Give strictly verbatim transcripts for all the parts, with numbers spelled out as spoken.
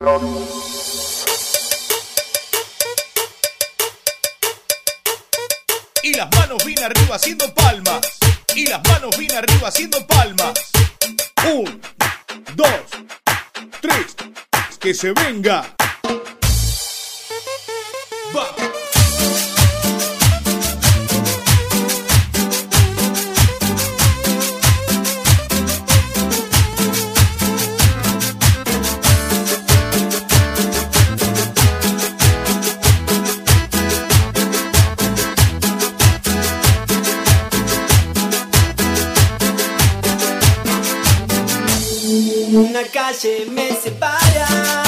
Y las manos bien arriba haciendo palmas. Y las manos bien arriba haciendo palmas. Un, dos, tres. Que se venga. Va. Una calle me separa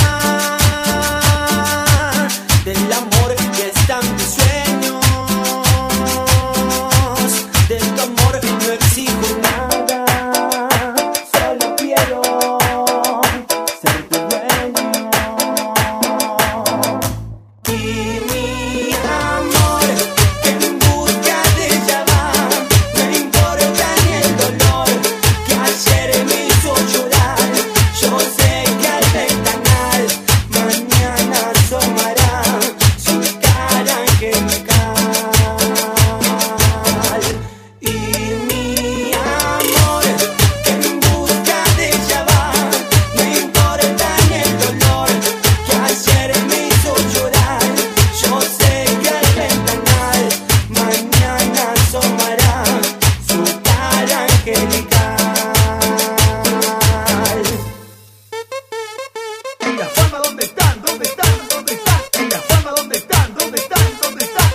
del amor que está en mis sueños. De tu amor no exijo nada, solo quiero ser tu dueño. Y mi amor en busca de ella va, no importa ni el dolor que ayer me hizo llorar. Yo sé que al ventanal mañana asomará su cara angelical. Y mi amor en busca de ella va, no importa ni el dolor que ayer me hizo llorar. Yo sé que al ventanal mañana asomará su cara angelical. ¿Y las palmas dónde están? ¿Dónde están? ¿Dónde están? ¿Y las palmas dónde están? ¿Dónde están? ¿Dónde están?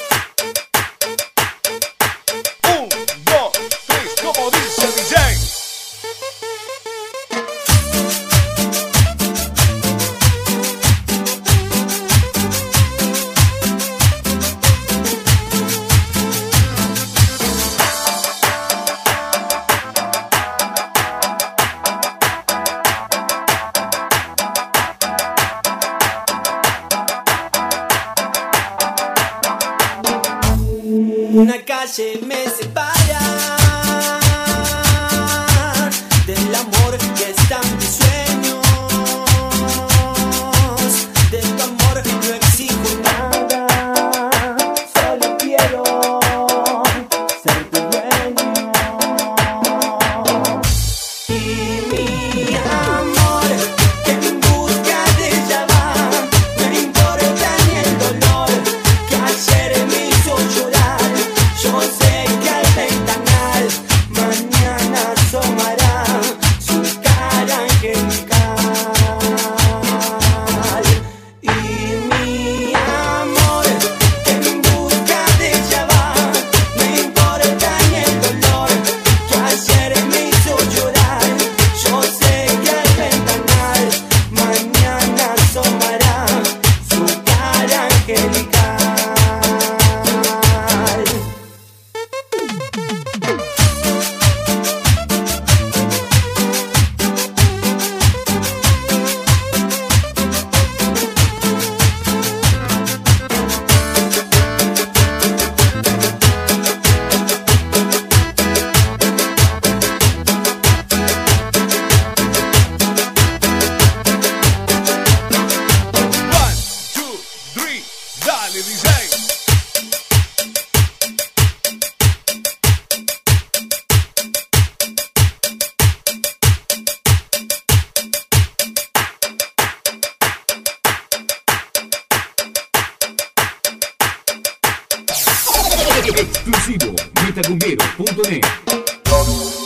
Un, dos, tres, como dice el D J. Una calle me separa del amor que está en mis sueños. De tu amor no exijo nada, solo quiero ser tu dueño. Y mi amor en busca de ella va, no importa ni el dolor que ayer me hizo llorar. Yo sé que al ventanal mañana asomará su cara angelical. Y mi amor en busca de ella va, no importa ni el dolor que ayer me hizo llorar. Yo sé que al ventanal mañana asomará su cara angelical. One, two, three, dale D J. Exclusivo metacumbero punto net.